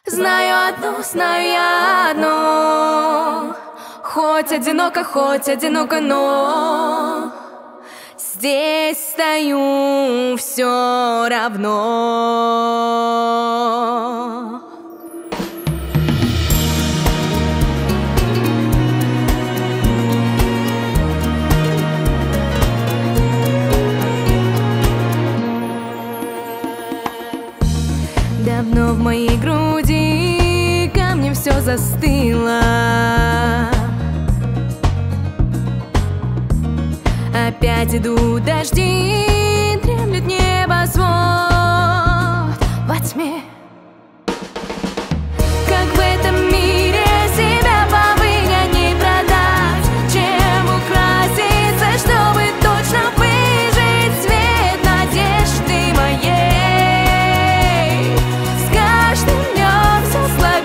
Знаю я одно. Хоть одиноко, но здесь стою все равно. Давно в моей груди камнем все застыло. Опять идут дожди, дремлет небосвод во тьме. Как в этом мире себя повыгонять, продать, чем украситься, чтобы точно выжить свет надежды моей. С каждым днем все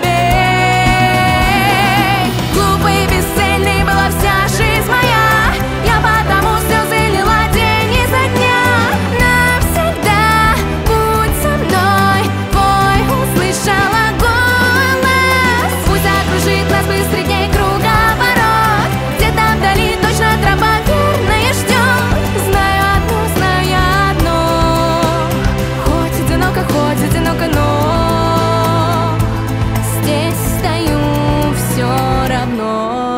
слабей. Глупой и бесцельной была вся жизнь моя. Я потому слезы лила день изо дня. Навсегда будь со мной, твой услышала голос. Пусть окружит нас быстрый день круговорот. Где-то вдали точно тропа верная ждет. Знаю я одно. Хоть одиноко, но здесь стою все равно.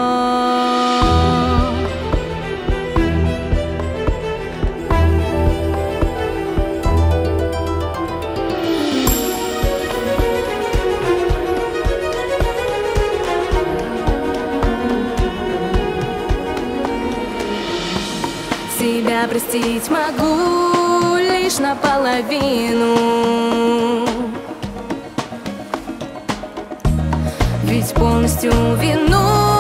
Себя простить могу лишь наполовину, ведь полностью вину